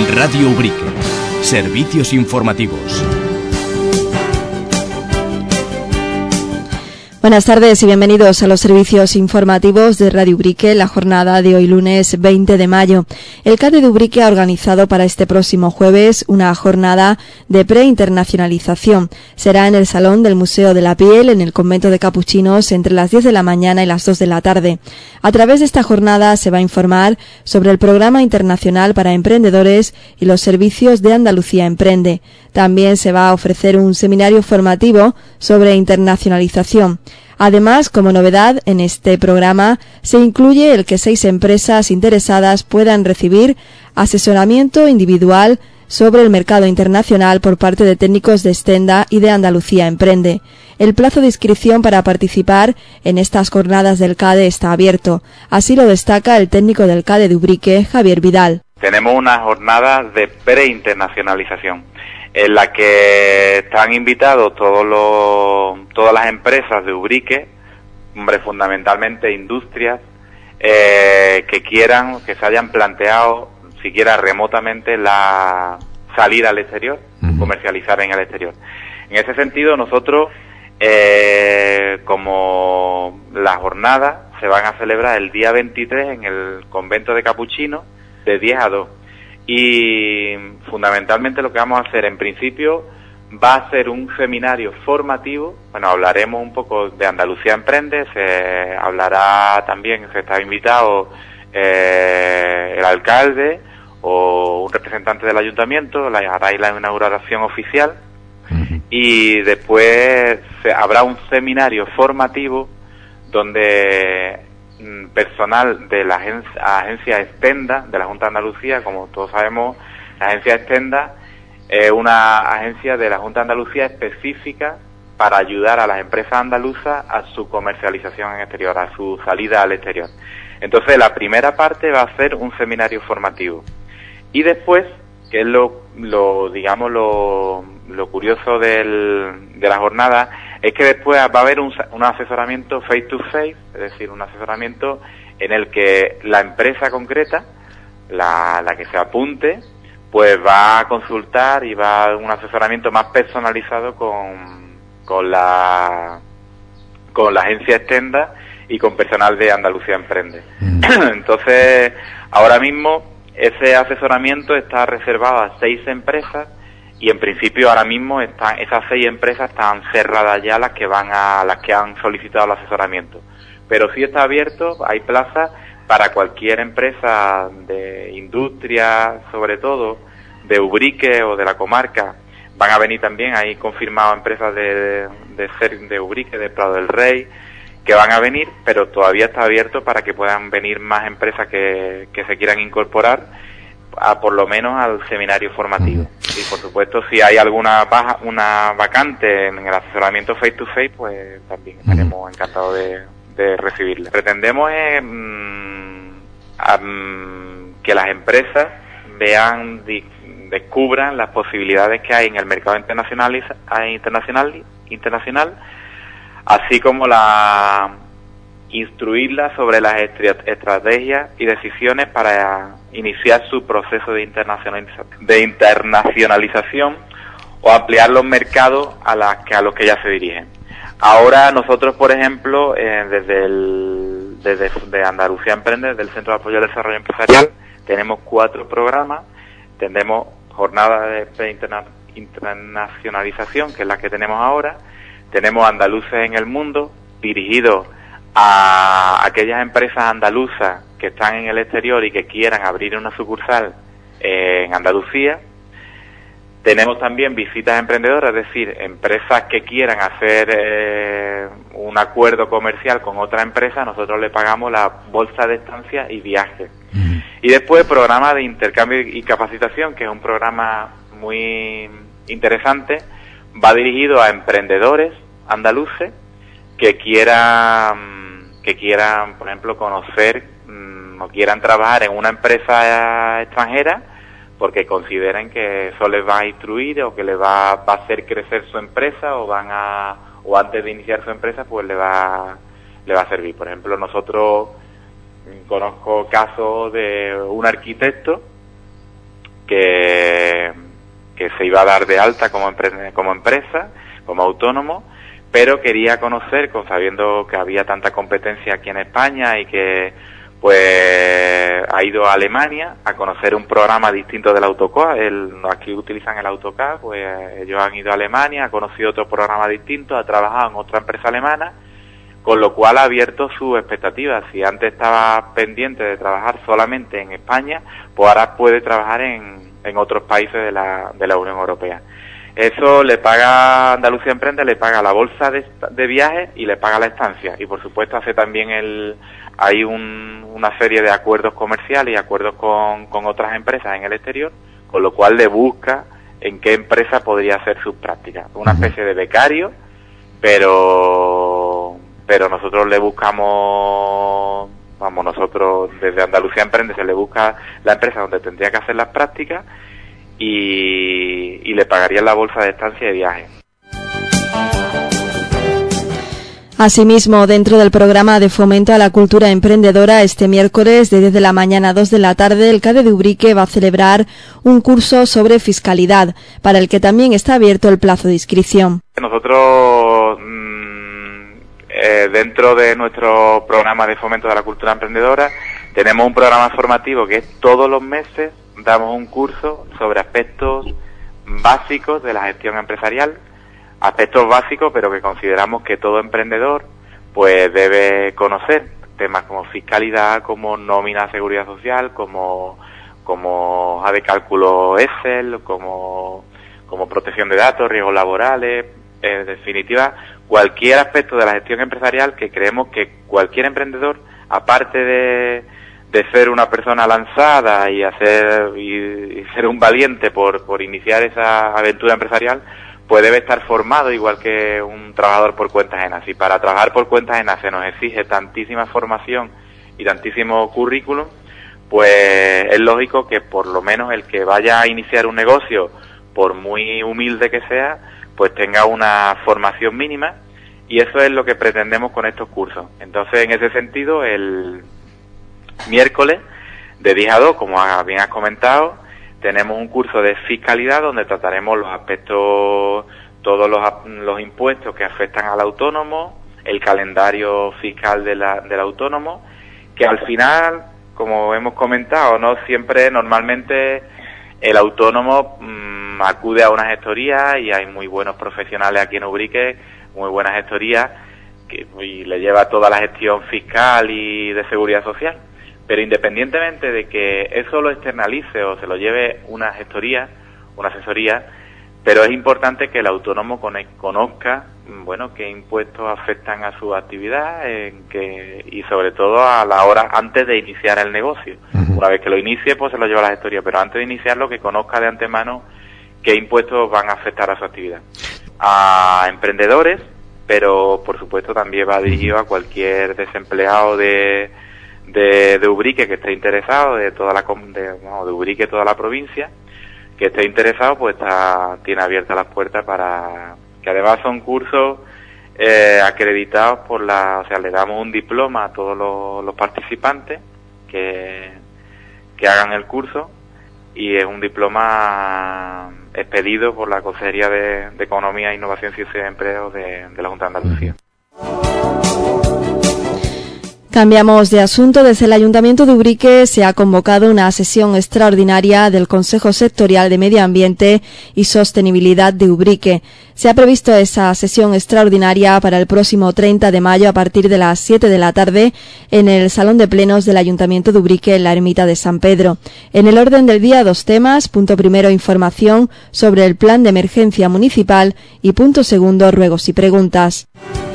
Radio Ubrique. Servicios informativos. Buenas tardes y bienvenidos a los servicios informativos de Radio Ubrique, la jornada de hoy lunes 20 de mayo. El CADE de Ubrique ha organizado para este próximo jueves una jornada de preinternacionalización. Será en el Salón del Museo de la Piel, en el Convento de Capuchinos, entre las 10 de la mañana y las 2 de la tarde. A través de esta jornada se va a informar sobre el Programa Internacional para Emprendedores y los servicios de Andalucía Emprende. También se va a ofrecer un seminario formativo sobre internacionalización. Además, como novedad, en este programa se incluye el que 6 empresas interesadas puedan recibir asesoramiento individual sobre el mercado internacional por parte de técnicos de Stenda y de Andalucía Emprende. El plazo de inscripción para participar en estas jornadas del CADE está abierto. Así lo destaca el técnico del CADE de Ubrique, Javier Vidal. Tenemos una jornada de preinternacionalización en la que están invitados todas las empresas de Ubrique, fundamentalmente industrias, que se hayan planteado siquiera remotamente la salida al exterior, comercializar en el exterior. En ese sentido, nosotros, como las jornadas se van a celebrar el día 23 en el Convento de Capuchinos, de 10 a 2. Y fundamentalmente lo que vamos a hacer en principio va a ser un seminario formativo. Bueno, hablaremos un poco de Andalucía Emprende, se hablará también, se está invitado el alcalde o un representante del ayuntamiento, hará la inauguración oficial y después habrá un seminario formativo donde personal de la agencia Stenda, de la Junta de Andalucía. Como todos sabemos, la agencia Stenda es una agencia de la Junta de Andalucía específica para ayudar a las empresas andaluzas a su comercialización en exterior, a su salida al exterior. Entonces, la primera parte va a ser un seminario formativo. Y después, que es lo curioso de la jornada, es que después va a haber un asesoramiento face to face, es decir, un asesoramiento en el que la empresa concreta, la que se apunte, pues va a consultar y va a dar un asesoramiento más personalizado con la agencia Stenda y con personal de Andalucía Emprende. Entonces, ahora mismo ese asesoramiento está reservado a 6 empresas. Y en principio ahora mismo esas 6 empresas están cerradas ya, las que han solicitado el asesoramiento. Pero sí está abierto, hay plazas para cualquier empresa de industria, sobre todo de Ubrique o de la comarca. Van a venir también, hay confirmado empresas de Ubrique, de Prado del Rey, que van a venir, pero todavía está abierto para que puedan venir más empresas que se quieran incorporar por lo menos al seminario formativo. Y por supuesto, si hay una vacante en el asesoramiento face to face, pues también estaremos encantados de recibirla. Pretendemos que las empresas descubran las posibilidades que hay en el mercado internacional, así como instruirlas sobre las estrategias y decisiones para iniciar su proceso de internacionalización o ampliar los mercados a los que ya se dirigen. Ahora nosotros, por ejemplo, desde Andalucía Emprende, desde el Centro de Apoyo al Desarrollo Empresarial, tenemos 4 programas. Tenemos jornada de internacionalización, que es la que tenemos ahora. Tenemos Andaluces en el Mundo, dirigido a aquellas empresas andaluzas que están en el exterior y que quieran abrir una sucursal en Andalucía. Tenemos también visitas emprendedoras, es decir, empresas que quieran hacer un acuerdo comercial con otra empresa, nosotros le pagamos la bolsa de estancia y viaje. Y después programa de intercambio y capacitación, que es un programa muy interesante, va dirigido a emprendedores andaluces que quieran, por ejemplo, conocer o quieran trabajar en una empresa extranjera porque consideren que eso les va a instruir o que les va a hacer crecer su empresa o antes de iniciar su empresa pues le va a servir. Por ejemplo, nosotros conozco casos de un arquitecto que se iba a dar de alta como empresa, como autónomo, pero quería conocer, sabiendo que había tanta competencia aquí en España y que pues ha ido a Alemania a conocer un programa distinto del AutoCAD. Aquí utilizan el AutoCAD, pues ellos han ido a Alemania, ha conocido otro programa distinto, ha trabajado en otra empresa alemana, con lo cual ha abierto sus expectativas. Si antes estaba pendiente de trabajar solamente en España, pues ahora puede trabajar en otros países de la Unión Europea. Eso le paga Andalucía Emprende, le paga la bolsa de viajes y le paga la estancia. Y por supuesto hace también hay una serie de acuerdos comerciales y acuerdos con otras empresas en el exterior, con lo cual le busca en qué empresa podría hacer sus prácticas. Una especie de becario, pero nosotros le buscamos, nosotros desde Andalucía Emprende se le busca la empresa donde tendría que hacer las prácticas y le pagarían la bolsa de estancia y de viaje. Asimismo, dentro del programa de fomento a la cultura emprendedora, este miércoles de 10 de la mañana a 2 de la tarde, el CADE de Ubrique va a celebrar un curso sobre fiscalidad, para el que también está abierto el plazo de inscripción. Nosotros, dentro de nuestro programa de fomento de la cultura emprendedora, tenemos un programa formativo que es todos los meses damos un curso sobre aspectos básicos de la gestión empresarial, aspectos básicos pero que consideramos que todo emprendedor pues debe conocer, temas como fiscalidad, como nómina, seguridad social, como hoja de cálculo Excel, como protección de datos, riesgos laborales, en definitiva cualquier aspecto de la gestión empresarial que creemos que cualquier emprendedor, aparte de ser una persona lanzada y ser un valiente por iniciar esa aventura empresarial, pues debe estar formado igual que un trabajador por cuenta ajena. Si para trabajar por cuenta ajena se nos exige tantísima formación y tantísimo currículum, pues es lógico que por lo menos el que vaya a iniciar un negocio, por muy humilde que sea, pues tenga una formación mínima, y eso es lo que pretendemos con estos cursos. Entonces, en ese sentido, el miércoles de 10 a 2, como bien has comentado, tenemos un curso de fiscalidad donde trataremos los aspectos, todos los impuestos que afectan al autónomo, el calendario fiscal del autónomo, que al final, como hemos comentado, no siempre, normalmente el autónomo acude a una gestoría, y hay muy buenos profesionales aquí en Ubrique, muy buenas gestorías, y le lleva toda la gestión fiscal y de seguridad social. Pero independientemente de que eso lo externalice o se lo lleve una gestoría, una asesoría, pero es importante que el autónomo conozca, qué impuestos afectan a su actividad, y sobre todo a la hora antes de iniciar el negocio. Una vez que lo inicie, pues se lo lleva a la gestoría, pero antes de iniciarlo, que conozca de antemano qué impuestos van a afectar a su actividad. A emprendedores, pero por supuesto también va dirigido a cualquier desempleado de Ubrique que esté interesado, de Ubrique, toda la provincia, que esté interesado, pues tiene abiertas las puertas para que además son cursos acreditados le damos un diploma a todos los participantes que hagan el curso, y es un diploma expedido por la Consejería de Economía, Innovación, Ciencia y Empleo de la Junta de Andalucía. Cambiamos de asunto. Desde el Ayuntamiento de Ubrique se ha convocado una sesión extraordinaria del Consejo Sectorial de Medio Ambiente y Sostenibilidad de Ubrique. Se ha previsto esa sesión extraordinaria para el próximo 30 de mayo a partir de las 7 de la tarde en el Salón de Plenos del Ayuntamiento de Ubrique, en la Ermita de San Pedro. En el orden del día, 2 temas. Punto primero, información sobre el plan de emergencia municipal, y punto segundo, ruegos y preguntas.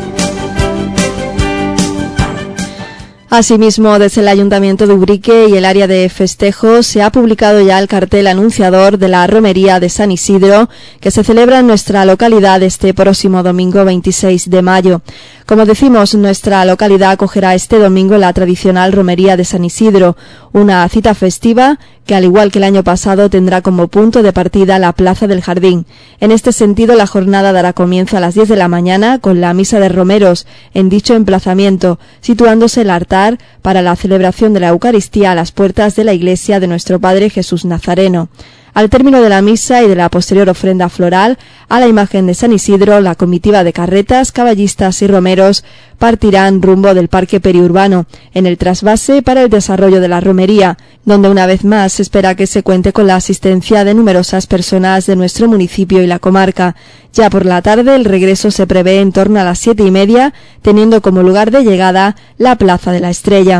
Asimismo, desde el Ayuntamiento de Ubrique y el área de festejos se ha publicado ya el cartel anunciador de la Romería de San Isidro, que se celebra en nuestra localidad este próximo domingo 26 de mayo. Como decimos, nuestra localidad acogerá este domingo la tradicional Romería de San Isidro, una cita festiva que, al igual que el año pasado, tendrá como punto de partida la Plaza del Jardín. En este sentido, la jornada dará comienzo a las 10 de la mañana con la misa de romeros en dicho emplazamiento, situándose el altar para la celebración de la Eucaristía a las puertas de la iglesia de nuestro Padre Jesús Nazareno. Al término de la misa y de la posterior ofrenda floral a la imagen de San Isidro, la comitiva de carretas, caballistas y romeros partirán rumbo del parque periurbano, en el trasvase para el desarrollo de la romería, donde una vez más se espera que se cuente con la asistencia de numerosas personas de nuestro municipio y la comarca. Ya por la tarde el regreso se prevé en torno a las 7:30, teniendo como lugar de llegada la Plaza de la Estrella.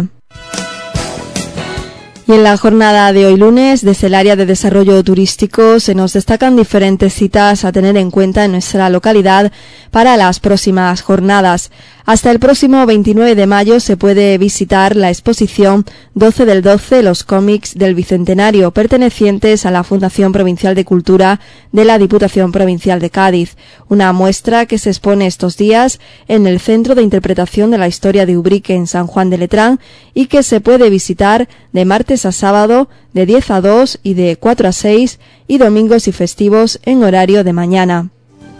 Y en la jornada de hoy lunes, desde el área de desarrollo turístico, se nos destacan diferentes citas a tener en cuenta en nuestra localidad para las próximas jornadas. Hasta el próximo 29 de mayo se puede visitar la exposición 12 del 12, los cómics del Bicentenario, pertenecientes a la Fundación Provincial de Cultura de la Diputación Provincial de Cádiz. Una muestra que se expone estos días en el Centro de Interpretación de la Historia de Ubrique en San Juan de Letrán y que se puede visitar de martes a sábado de 10 a 2 y de 4 a 6 y domingos y festivos en horario de mañana.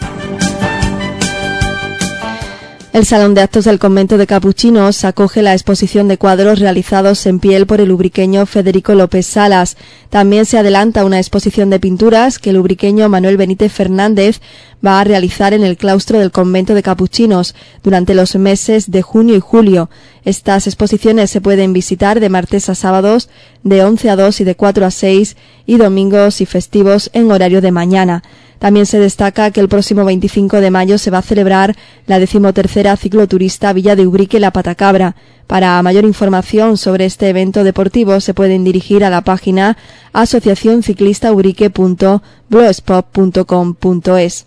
El Salón de Actos del Convento de Capuchinos acoge la exposición de cuadros realizados en piel por el ubriqueño Federico López Salas. También se adelanta una exposición de pinturas que el ubriqueño Manuel Benítez Fernández va a realizar en el claustro del Convento de Capuchinos durante los meses de junio y julio. Estas exposiciones se pueden visitar de martes a sábados de 11 a 2 y de 4 a 6 y domingos y festivos en horario de mañana. También se destaca que el próximo 25 de mayo se va a celebrar la 13ª cicloturista Villa de Ubrique La Patacabra. Para mayor información sobre este evento deportivo se pueden dirigir a la página asociacionciclistaubrique.blogspot.com.es.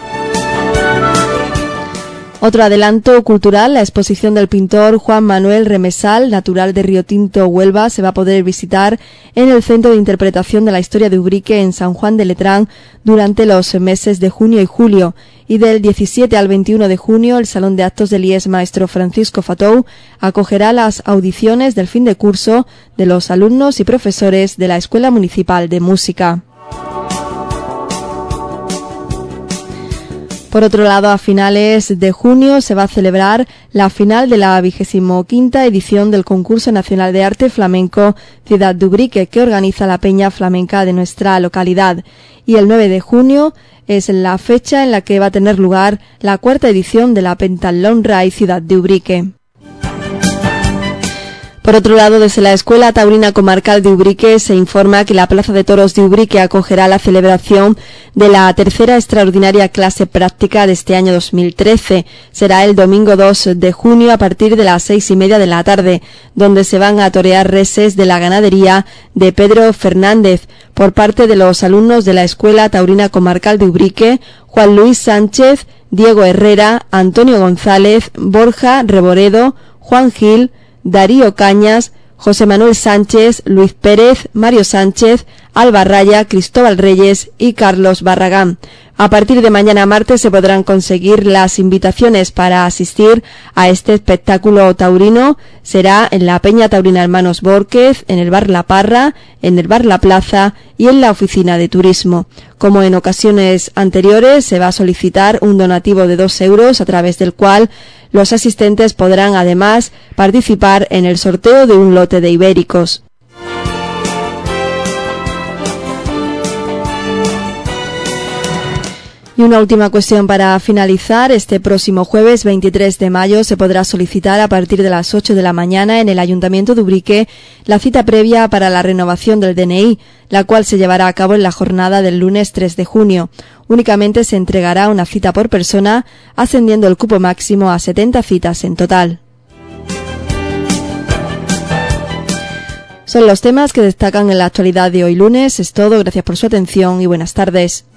Otro adelanto cultural, la exposición del pintor Juan Manuel Remesal, natural de Río Tinto, Huelva, se va a poder visitar en el Centro de Interpretación de la Historia de Ubrique en San Juan de Letrán durante los meses de junio y julio. Y del 17 al 21 de junio, el Salón de Actos del IES Maestro Francisco Fatou acogerá las audiciones del fin de curso de los alumnos y profesores de la Escuela Municipal de Música. Por otro lado, a finales de junio se va a celebrar la final de la 25ª edición del Concurso Nacional de Arte Flamenco Ciudad de Ubrique, que organiza la Peña Flamenca de nuestra localidad. Y el 9 de junio es la fecha en la que va a tener lugar la 4ª edición de la Pentathlon Ride Ciudad de Ubrique. Por otro lado, desde la Escuela Taurina Comarcal de Ubrique se informa que la Plaza de Toros de Ubrique acogerá la celebración de la 3ª extraordinaria clase práctica de este año 2013. Será el domingo 2 de junio a partir de las 6:30 de la tarde, donde se van a torear reses de la ganadería de Pedro Fernández por parte de los alumnos de la Escuela Taurina Comarcal de Ubrique, Juan Luis Sánchez, Diego Herrera, Antonio González, Borja Reboredo, Juan Gil, Darío Cañas, José Manuel Sánchez, Luis Pérez, Mario Sánchez, Alba Raya, Cristóbal Reyes y Carlos Barragán. A partir de mañana martes se podrán conseguir las invitaciones para asistir a este espectáculo taurino. Será en la Peña Taurina Hermanos Bórquez, en el Bar La Parra, en el Bar La Plaza y en la Oficina de Turismo. Como en ocasiones anteriores, se va a solicitar un donativo de 2 euros, a través del cual los asistentes podrán además participar en el sorteo de un lote de ibéricos. Y una última cuestión para finalizar. Este próximo jueves 23 de mayo se podrá solicitar a partir de las 8 de la mañana en el Ayuntamiento de Ubrique la cita previa para la renovación del DNI, la cual se llevará a cabo en la jornada del lunes 3 de junio. Únicamente se entregará una cita por persona, ascendiendo el cupo máximo a 70 citas en total. Son los temas que destacan en la actualidad de hoy lunes. Es todo, gracias por su atención y buenas tardes.